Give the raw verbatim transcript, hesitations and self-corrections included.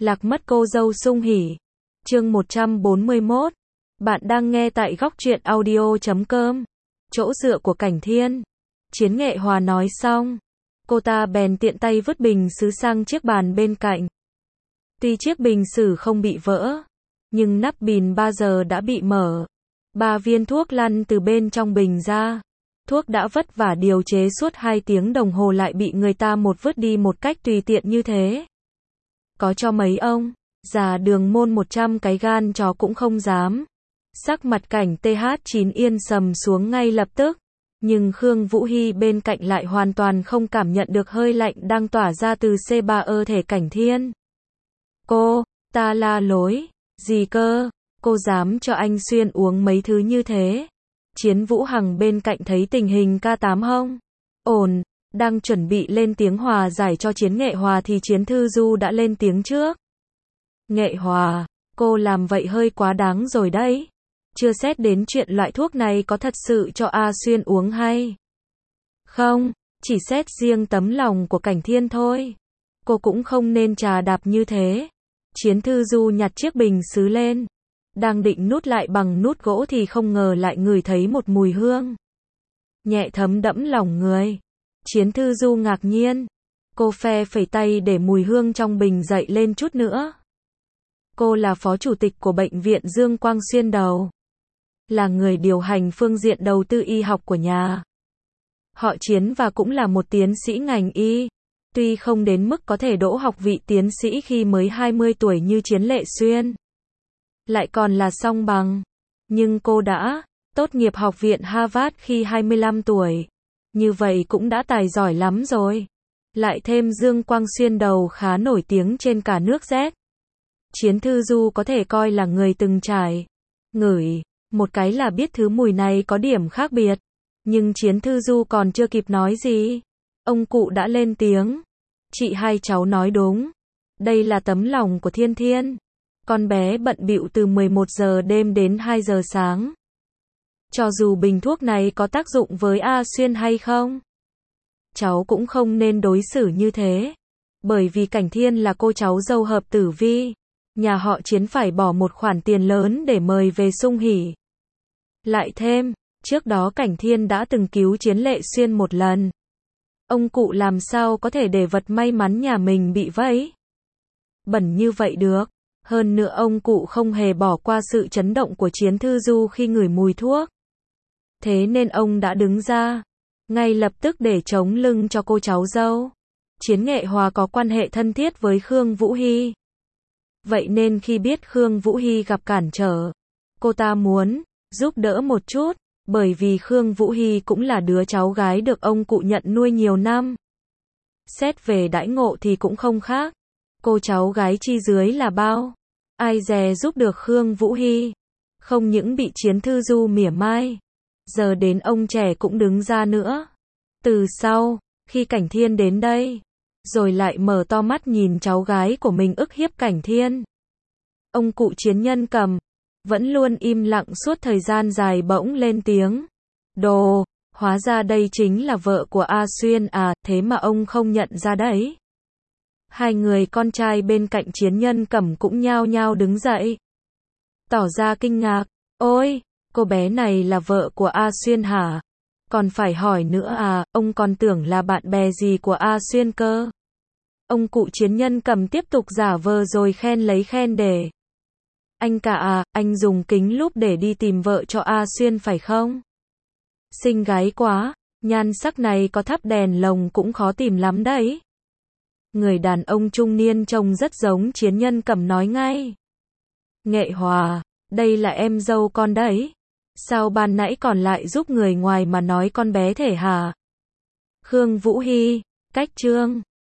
Lạc mất cô dâu sung hỉ. Chương một trăm bốn mươi mốt. Bạn đang nghe tại góc truyện audio chấm com. Chỗ dựa của Cảnh Thiên. Chiến Nghệ Hòa nói xong, cô ta bèn tiện tay vứt bình sứ sang chiếc bàn bên cạnh. Tuy chiếc bình sứ không bị vỡ, nhưng nắp bình ba giờ đã bị mở. Ba viên thuốc lăn từ bên trong bình ra. Thuốc đã vất vả điều chế suốt hai tiếng đồng hồ lại bị người ta một vứt đi một cách tùy tiện như thế. Có cho mấy ông già Đường Môn một trăm cái gan chó cũng không dám. Sắc mặt Cảnh tê hát chín yên sầm xuống ngay lập tức. Nhưng Khương Vũ Hy bên cạnh lại hoàn toàn không cảm nhận được hơi lạnh đang tỏa ra từ C ba ơ thể Cảnh Thiên. Cô, ta la lối, gì cơ, cô dám cho anh Xuyên uống mấy thứ như thế. Chiến Vũ Hằng bên cạnh thấy tình hình K tám hông ổn, đang chuẩn bị lên tiếng hòa giải cho Chiến Nghệ Hòa thì Chiến Thư Du đã lên tiếng trước. Nghệ Hòa, cô làm vậy hơi quá đáng rồi đấy. Chưa xét đến chuyện loại thuốc này có thật sự cho A Xuyên uống hay không, chỉ xét riêng tấm lòng của Cảnh Thiên thôi. Cô cũng không nên trà đạp như thế. Chiến Thư Du nhặt chiếc bình sứ lên, đang định nút lại bằng nút gỗ thì không ngờ lại ngửi thấy một mùi hương nhẹ thấm đẫm lòng người. Chiến Thư Du ngạc nhiên, cô phe phẩy tay để mùi hương trong bình dậy lên chút nữa. Cô là phó chủ tịch của bệnh viện Dương Quang Xuyên đầu, là người điều hành phương diện đầu tư y học của nhà họ Chiến và cũng là một tiến sĩ ngành y. Tuy không đến mức có thể đỗ học vị tiến sĩ khi mới hai mươi tuổi như Chiến Lệ Xuyên, lại còn là song bằng, nhưng cô đã tốt nghiệp học viện Harvard khi hai mươi lăm tuổi. Như vậy cũng đã tài giỏi lắm rồi. Lại thêm Dương Quang Xuyên đầu khá nổi tiếng trên cả nước Z. Chiến Thư Du có thể coi là người từng trải. Ngửi một cái là biết thứ mùi này có điểm khác biệt. Nhưng Chiến Thư Du còn chưa kịp nói gì, ông cụ đã lên tiếng. Chị hai cháu nói đúng. Đây là tấm lòng của Thiên Thiên. Con bé bận bịu từ mười một giờ đêm đến hai giờ sáng. Cho dù bình thuốc này có tác dụng với A Xuyên hay không, cháu cũng không nên đối xử như thế. Bởi vì Cảnh Thiên là cô cháu dâu hợp tử vi. Nhà họ Chiến phải bỏ một khoản tiền lớn để mời về sung hỉ. Lại thêm, trước đó Cảnh Thiên đã từng cứu Chiến Lệ Xuyên một lần. Ông cụ làm sao có thể để vật may mắn nhà mình bị vẫy bẩn như vậy được. Hơn nữa ông cụ không hề bỏ qua sự chấn động của Chiến Thư Du khi ngửi mùi thuốc. Thế nên ông đã đứng ra ngay lập tức để chống lưng cho cô cháu dâu. Chiến Nghệ Hòa có quan hệ thân thiết với Khương Vũ Hy. Vậy nên khi biết Khương Vũ Hy gặp cản trở, cô ta muốn giúp đỡ một chút. Bởi vì Khương Vũ Hy cũng là đứa cháu gái được ông cụ nhận nuôi nhiều năm. Xét về đãi ngộ thì cũng không khác. Cô cháu gái chi dưới là bao. Ai dè giúp được Khương Vũ Hy. Không những bị Chiến Thư Du mỉa mai, giờ đến ông trẻ cũng đứng ra nữa. Từ sau, khi Cảnh Thiên đến đây, rồi lại mở to mắt nhìn cháu gái của mình ức hiếp Cảnh Thiên. Ông cụ Chiến Nhân Cầm vẫn luôn im lặng suốt thời gian dài bỗng lên tiếng. Đồ, hóa ra đây chính là vợ của A Xuyên à, thế mà ông không nhận ra đấy. Hai người con trai bên cạnh Chiến Nhân Cẩm cũng nhao nhao đứng dậy, tỏ ra kinh ngạc. Ôi, cô bé này là vợ của A Xuyên hả? Còn phải hỏi nữa à, ông còn tưởng là bạn bè gì của A Xuyên cơ. Ông cụ Chiến Nhân Cẩm tiếp tục giả vờ rồi khen lấy khen để. Anh cả à, anh dùng kính lúp để đi tìm vợ cho A Xuyên phải không? Xinh gái quá, nhan sắc này có thắp đèn lồng cũng khó tìm lắm đấy. Người đàn ông trung niên trông rất giống Chiến Nhân Cẩm nói ngay. Nghệ Hòa, đây là em dâu con đấy. Sao ban nãy còn lại giúp người ngoài mà nói con bé thể hả? Khương Vũ Hy, cách chương.